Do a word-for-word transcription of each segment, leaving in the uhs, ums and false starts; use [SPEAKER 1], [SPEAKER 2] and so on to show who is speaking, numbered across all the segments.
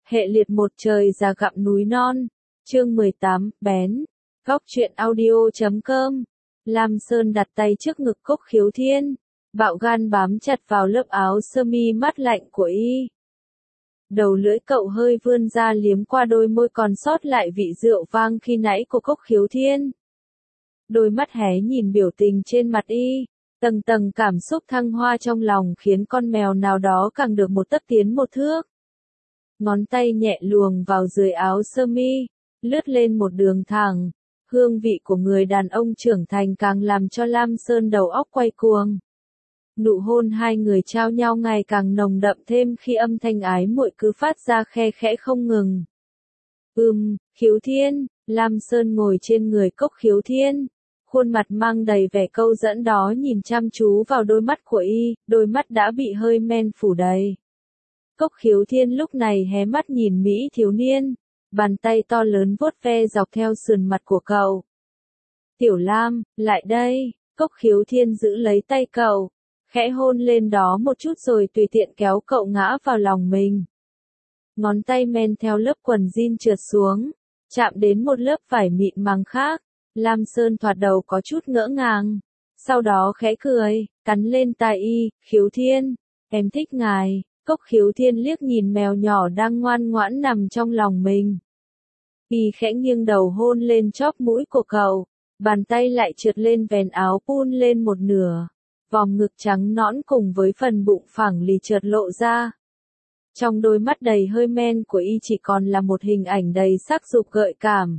[SPEAKER 1] Hệ liệt một trời già gặm núi non. Chương mười tám, bén. Góc truyện audio chấm com. Lam Sơn đặt tay trước ngực Cốc Khiếu Thiên, bạo gan bám chặt vào lớp áo sơ mi mát lạnh của y. Đầu lưỡi cậu hơi vươn ra liếm qua đôi môi còn sót lại vị rượu vang khi nãy của Cốc Khiếu Thiên. Đôi mắt hé nhìn biểu tình trên mặt y, tầng tầng cảm xúc thăng hoa trong lòng khiến con mèo nào đó càng được một tấc tiến một thước. Ngón tay nhẹ luồng vào dưới áo sơ mi, lướt lên một đường thẳng. Hương vị của người đàn ông trưởng thành càng làm cho Lam Sơn đầu óc quay cuồng. Nụ hôn hai người trao nhau ngày càng nồng đậm thêm khi âm thanh ái muội cứ phát ra khe khẽ không ngừng. Ừm, Khiếu Thiên. Lam Sơn ngồi trên người Cốc Khiếu Thiên, khuôn mặt mang đầy vẻ câu dẫn đó nhìn chăm chú vào đôi mắt của y, đôi mắt đã bị hơi men phủ đầy. Cốc Khiếu Thiên lúc này hé mắt nhìn Mỹ thiếu niên, bàn tay to lớn vuốt ve dọc theo sườn mặt của cậu. Tiểu Lam, lại đây. Cốc Khiếu Thiên giữ lấy tay cậu, khẽ hôn lên đó một chút rồi tùy tiện kéo cậu ngã vào lòng mình. Ngón tay men theo lớp quần jean trượt xuống, chạm đến một lớp vải mịn màng khác. Lam Sơn thoạt đầu có chút ngỡ ngàng, sau đó khẽ cười, cắn lên tai y. Khiếu Thiên, em thích ngài. Cốc Khiếu Thiên liếc nhìn mèo nhỏ đang ngoan ngoãn nằm trong lòng mình. Y khẽ nghiêng đầu hôn lên chóp mũi của cậu, bàn tay lại trượt lên vén áo pun lên một nửa. Vòng ngực trắng nõn cùng với phần bụng phẳng lì chợt lộ ra. Trong đôi mắt đầy hơi men của y chỉ còn là một hình ảnh đầy sắc dục gợi cảm.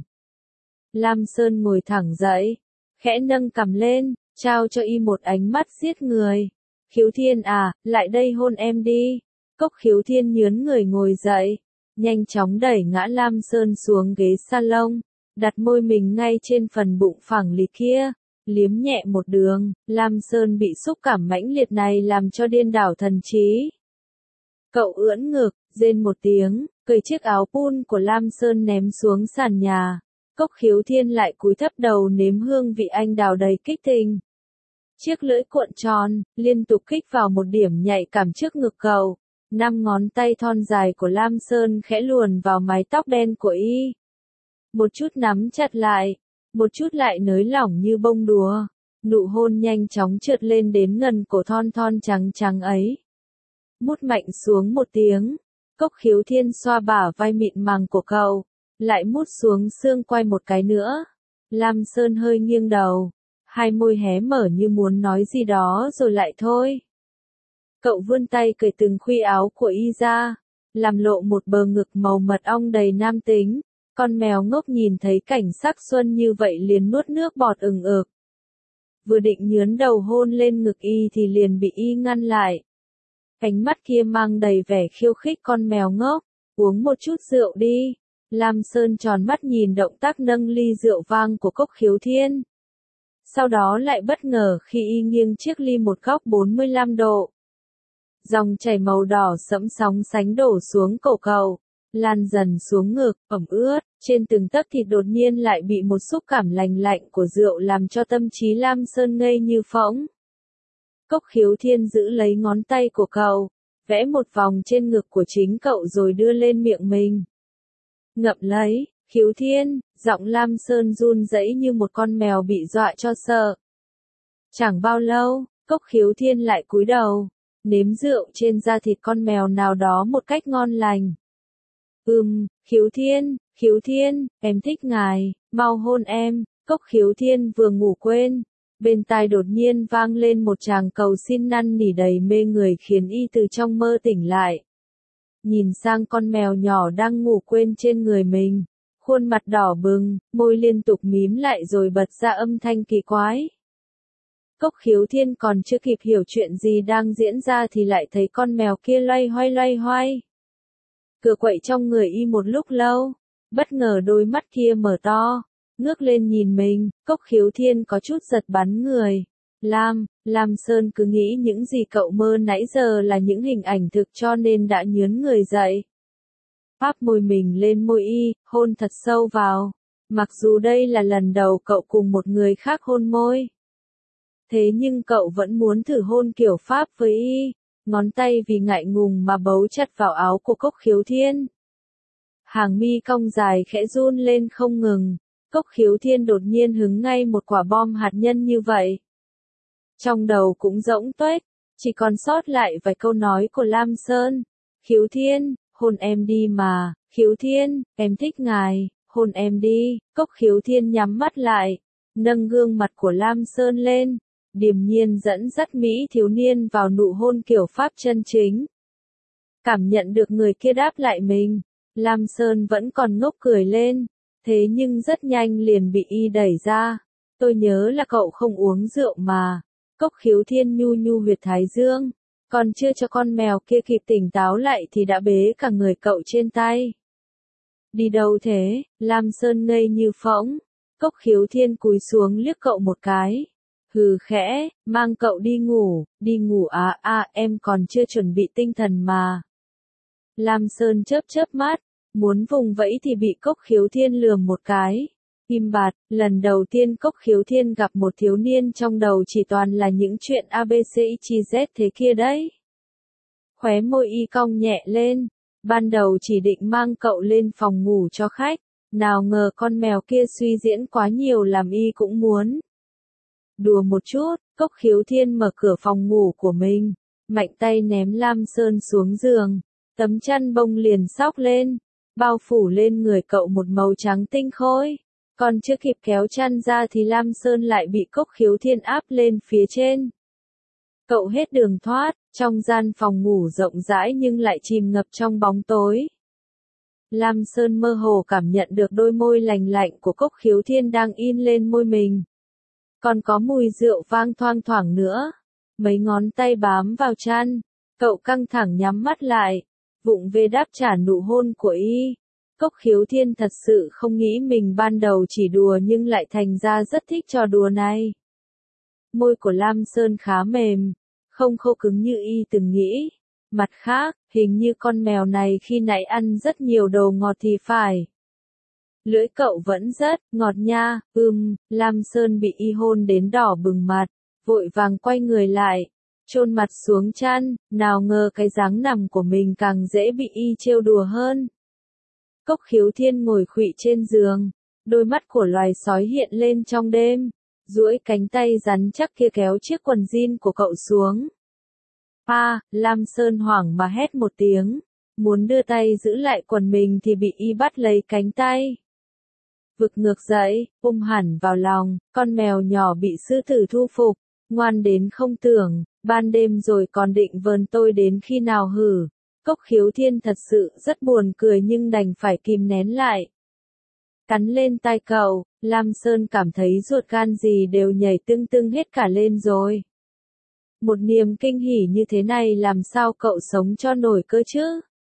[SPEAKER 1] Lam Sơn ngồi thẳng dậy, khẽ nâng cằm lên, trao cho y một ánh mắt giết người. Khiếu Thiên à, lại đây hôn em đi. Cốc Khiếu Thiên nhướn người ngồi dậy, nhanh chóng đẩy ngã Lam Sơn xuống ghế salon, đặt môi mình ngay trên phần bụng phẳng lì kia, liếm nhẹ một đường. Lam Sơn bị xúc cảm mãnh liệt này làm cho điên đảo thần trí. Cậu ưỡn ngực, rên một tiếng, cởi chiếc áo pun của Lam Sơn ném xuống sàn nhà. Cốc Khiếu Thiên lại cúi thấp đầu nếm hương vị anh đào đầy kích tình. Chiếc lưỡi cuộn tròn, liên tục kích vào một điểm nhạy cảm trước ngực cậu. Năm ngón tay thon dài của Lam Sơn khẽ luồn vào mái tóc đen của y. Một chút nắm chặt lại, một chút lại nới lỏng như bông đùa. Nụ hôn nhanh chóng trượt lên đến gần cổ thon thon trắng trắng ấy. Mút mạnh xuống một tiếng, Cốc Khiếu Thiên xoa bả vai mịn màng của cậu, lại mút xuống xương quai một cái nữa. Lam Sơn hơi nghiêng đầu, hai môi hé mở như muốn nói gì đó rồi lại thôi. Cậu vươn tay cởi từng khuy áo của y ra, làm lộ một bờ ngực màu mật ong đầy nam tính. Con mèo ngốc nhìn thấy cảnh sắc xuân như vậy liền nuốt nước bọt ừng ực. Vừa định nhướn đầu hôn lên ngực y thì liền bị y ngăn lại. Ánh mắt kia mang đầy vẻ khiêu khích. Con mèo ngốc, uống một chút rượu đi. Lam Sơn tròn mắt nhìn động tác nâng ly rượu vang của Cốc Khiếu Thiên. Sau đó lại bất ngờ khi y nghiêng chiếc ly một góc bốn mươi lăm độ. Dòng chảy màu đỏ sẫm sóng sánh đổ xuống cổ cậu, lan dần xuống ngực, ẩm ướt, trên từng tấc thịt đột nhiên lại bị một xúc cảm lành lạnh của rượu làm cho tâm trí Lam Sơn ngây như phỗng. Cốc Khiếu Thiên giữ lấy ngón tay của cậu, vẽ một vòng trên ngực của chính cậu rồi đưa lên miệng mình. Ngậm lấy. Khiếu Thiên, giọng Lam Sơn run rẩy như một con mèo bị dọa cho sợ. Chẳng bao lâu, Cốc Khiếu Thiên lại cúi đầu, nếm rượu trên da thịt con mèo nào đó một cách ngon lành. Ừm, Khiếu Thiên, Khiếu Thiên, em thích ngài, mau hôn em. Cốc Khiếu Thiên vừa ngủ quên, bên tai đột nhiên vang lên một tràng cầu xin năn nỉ đầy mê người khiến y từ trong mơ tỉnh lại. Nhìn sang con mèo nhỏ đang ngủ quên trên người mình, khuôn mặt đỏ bừng, môi liên tục mím lại rồi bật ra âm thanh kỳ quái. Cốc Khiếu Thiên còn chưa kịp hiểu chuyện gì đang diễn ra thì lại thấy con mèo kia loay hoay loay hoay. Cựa quậy trong người y một lúc lâu, bất ngờ đôi mắt kia mở to, ngước lên nhìn mình. Cốc Khiếu Thiên có chút giật bắn người. Lam, Lam Sơn cứ nghĩ những gì cậu mơ nãy giờ là những hình ảnh thực cho nên đã nhướn người dậy. Áp môi mình lên môi y, hôn thật sâu vào. Mặc dù đây là lần đầu cậu cùng một người khác hôn môi. Thế nhưng cậu vẫn muốn thử hôn kiểu Pháp với y. Ngón tay vì ngại ngùng mà bấu chặt vào áo của Cốc Khiếu Thiên. Hàng mi cong dài khẽ run lên không ngừng. Cốc Khiếu Thiên đột nhiên hứng ngay một quả bom hạt nhân như vậy. Trong đầu cũng rỗng tuếch, chỉ còn sót lại vài câu nói của Lam Sơn. Khiếu Thiên, hôn em đi mà, Khiếu Thiên, em thích ngài, hôn em đi. Cốc Khiếu Thiên nhắm mắt lại, nâng gương mặt của Lam Sơn lên, điềm nhiên dẫn dắt Mỹ thiếu niên vào nụ hôn kiểu Pháp chân chính. Cảm nhận được người kia đáp lại mình, Lam Sơn vẫn còn ngốc cười lên, thế nhưng rất nhanh liền bị y đẩy ra. Tôi nhớ là cậu không uống rượu mà. Cốc Khiếu Thiên nhu nhu huyệt thái dương, còn chưa cho con mèo kia kịp tỉnh táo lại thì đã bế cả người cậu trên tay. Đi đâu thế? Lam Sơn ngây như phỗng. Cốc Khiếu Thiên cúi xuống liếc cậu một cái. Hừ khẽ, mang cậu đi ngủ, đi ngủ à à em còn chưa chuẩn bị tinh thần mà. Lam Sơn chớp chớp mắt, muốn vùng vẫy thì bị Cốc Khiếu Thiên lườm một cái. Im bặt, lần đầu tiên Cốc Khiếu Thiên gặp một thiếu niên trong đầu chỉ toàn là những chuyện a bê xê i Z thế kia đấy. Khóe môi y cong nhẹ lên, ban đầu chỉ định mang cậu lên phòng ngủ cho khách, nào ngờ con mèo kia suy diễn quá nhiều làm y cũng muốn. Đùa một chút, Cốc Khiếu Thiên mở cửa phòng ngủ của mình, mạnh tay ném Lam Sơn xuống giường, tấm chăn bông liền xóc lên, bao phủ lên người cậu một màu trắng tinh khôi. Còn chưa kịp kéo chăn ra thì Lam Sơn lại bị Cốc Khiếu Thiên áp lên phía trên. Cậu hết đường thoát, trong gian phòng ngủ rộng rãi nhưng lại chìm ngập trong bóng tối. Lam Sơn mơ hồ cảm nhận được đôi môi lành lạnh của Cốc Khiếu Thiên đang in lên môi mình. Còn có mùi rượu vang thoang thoảng nữa. Mấy ngón tay bám vào chăn, cậu căng thẳng nhắm mắt lại, vụng về đáp trả nụ hôn của y. Cốc Khiếu Thiên thật sự không nghĩ mình ban đầu chỉ đùa nhưng lại thành ra rất thích trò đùa này. Môi của Lam Sơn khá mềm, không khô cứng như y từng nghĩ. Mặt khác, hình như con mèo này khi nãy ăn rất nhiều đồ ngọt thì phải. Lưỡi cậu vẫn rất ngọt nha, ưm, Lam Sơn bị y hôn đến đỏ bừng mặt, vội vàng quay người lại, chôn mặt xuống chăn, nào ngờ cái dáng nằm của mình càng dễ bị y trêu đùa hơn. Cốc Khiếu Thiên ngồi khuỵu trên giường, đôi mắt của loài sói hiện lên trong đêm, duỗi cánh tay rắn chắc kia kéo chiếc quần jean của cậu xuống. A, Lam Sơn hoảng mà hét một tiếng, muốn đưa tay giữ lại quần mình thì bị y bắt lấy cánh tay. Vực ngược dậy, ôm hẳn vào lòng, con mèo nhỏ bị sư tử thu phục, ngoan đến không tưởng, ban đêm rồi còn định vờn tôi đến khi nào hử. Cốc Khiếu Thiên thật sự rất buồn cười nhưng đành phải kìm nén lại. Cắn lên tai cậu, Lam Sơn cảm thấy ruột gan gì đều nhảy tưng tưng hết cả lên rồi. Một niềm kinh hỉ như thế này làm sao cậu sống cho nổi cơ chứ?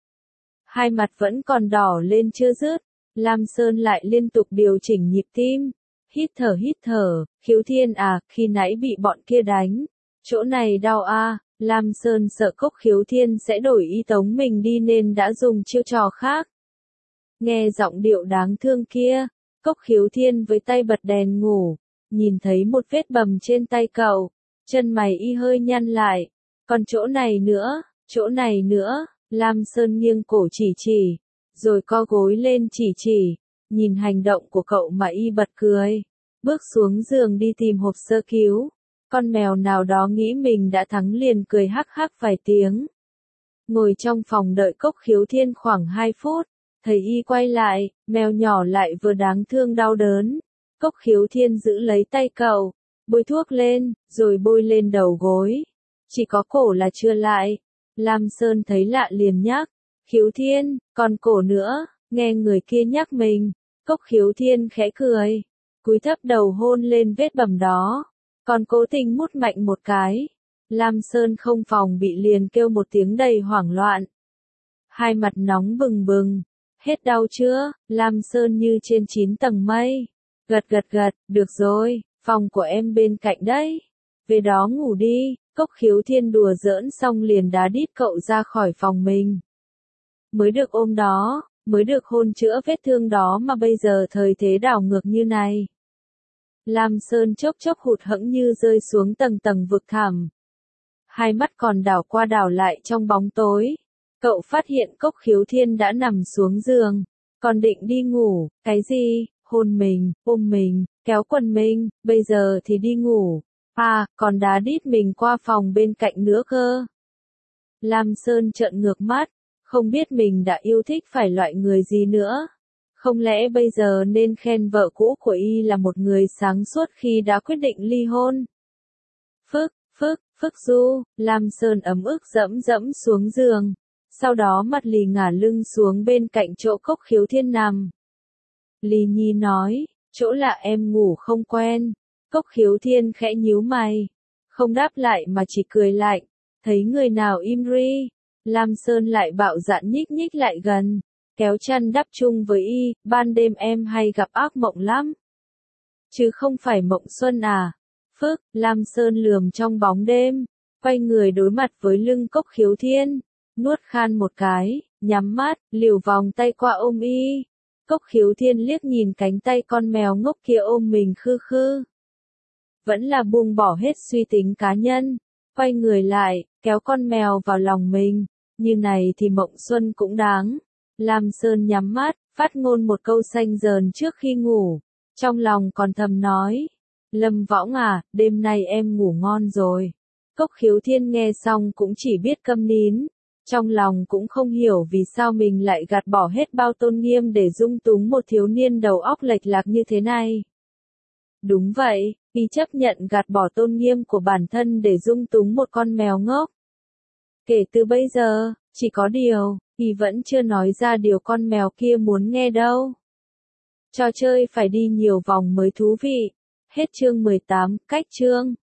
[SPEAKER 1] Hai mặt vẫn còn đỏ lên chưa dứt, Lam Sơn lại liên tục điều chỉnh nhịp tim. Hít thở hít thở, Khiếu Thiên à, khi nãy bị bọn kia đánh. Chỗ này đau a. À. Lam Sơn sợ Cốc Khiếu Thiên sẽ đổi ý tống mình đi nên đã dùng chiêu trò khác. Nghe giọng điệu đáng thương kia, Cốc Khiếu Thiên với tay bật đèn ngủ, nhìn thấy một vết bầm trên tay cậu, chân mày y hơi nhăn lại, còn chỗ này nữa, chỗ này nữa, Lam Sơn nghiêng cổ chỉ chỉ, rồi co gối lên chỉ chỉ, nhìn hành động của cậu mà y bật cười, bước xuống giường đi tìm hộp sơ cứu. Con mèo nào đó nghĩ mình đã thắng liền cười hắc hắc vài tiếng. Ngồi trong phòng đợi Cốc Khiếu Thiên khoảng hai phút, thấy y quay lại, mèo nhỏ lại vừa đáng thương đau đớn. Cốc Khiếu Thiên giữ lấy tay cậu, bôi thuốc lên, rồi bôi lên đầu gối. Chỉ có cổ là chưa lại. Lam Sơn thấy lạ liền nhắc, Khiếu Thiên, còn cổ nữa, nghe người kia nhắc mình. Cốc Khiếu Thiên khẽ cười, cúi thấp đầu hôn lên vết bầm đó. Còn cố tình mút mạnh một cái. Lam Sơn không phòng bị liền kêu một tiếng đầy hoảng loạn. Hai mặt nóng bừng bừng. Hết đau chưa? Lam Sơn như trên chín tầng mây. Gật gật gật, được rồi, phòng của em bên cạnh đấy. Về đó ngủ đi. Cốc Khiếu Thiên đùa giỡn xong liền đá đít cậu ra khỏi phòng mình. Mới được ôm đó, mới được hôn chữa vết thương đó mà bây giờ thời thế đảo ngược như này. Lam Sơn chốc chốc hụt hẫng như rơi xuống tầng tầng vực thẳm. Hai mắt còn đảo qua đảo lại trong bóng tối. Cậu phát hiện Cốc Khiếu Thiên đã nằm xuống giường, Còn định đi ngủ, cái gì, hôn mình, ôm mình, kéo quần mình, bây giờ thì đi ngủ. À, còn đá đít mình qua phòng bên cạnh nữa cơ. Lam Sơn trợn ngược mắt, không biết mình đã yêu thích phải loại người gì nữa. Không lẽ bây giờ nên khen vợ cũ của y là một người sáng suốt khi đã quyết định ly hôn? Phức, phức, phức du, Lam Sơn ấm ức dẫm dẫm xuống giường, sau đó mặt lì ngả lưng xuống bên cạnh chỗ Cốc Khiếu Thiên nằm. Lì Nhi nói, chỗ lạ em ngủ không quen. Cốc Khiếu Thiên khẽ nhíu mày, không đáp lại mà chỉ cười lạnh, thấy người nào im ri. Lam Sơn lại bạo dạn nhích nhích lại gần, kéo chăn đắp chung với y, ban đêm em hay gặp ác mộng lắm. Chứ không phải mộng xuân à? Phức, Lam Sơn lườm trong bóng đêm, quay người đối mặt với lưng Cốc Khiếu Thiên, nuốt khan một cái, nhắm mắt, liều vòng tay qua ôm y. Cốc Khiếu Thiên liếc nhìn cánh tay con mèo ngốc kia ôm mình khư khư. Vẫn là buông bỏ hết suy tính cá nhân, quay người lại, kéo con mèo vào lòng mình, như này thì mộng xuân cũng đáng. Lam Sơn nhắm mắt, phát ngôn một câu xanh dờn trước khi ngủ, trong lòng còn thầm nói, Lâm Võng à, đêm nay em ngủ ngon rồi. Cốc Khiếu Thiên nghe xong cũng chỉ biết câm nín, trong lòng cũng không hiểu vì sao mình lại gạt bỏ hết bao tôn nghiêm để dung túng một thiếu niên đầu óc lệch lạc như thế này. Đúng vậy, y chấp nhận gạt bỏ tôn nghiêm của bản thân để dung túng một con mèo ngốc. Kể từ bây giờ, chỉ có điều, y vẫn chưa nói ra điều con mèo kia muốn nghe đâu. Trò chơi phải đi nhiều vòng mới thú vị. Hết chương mười tám, cách chương.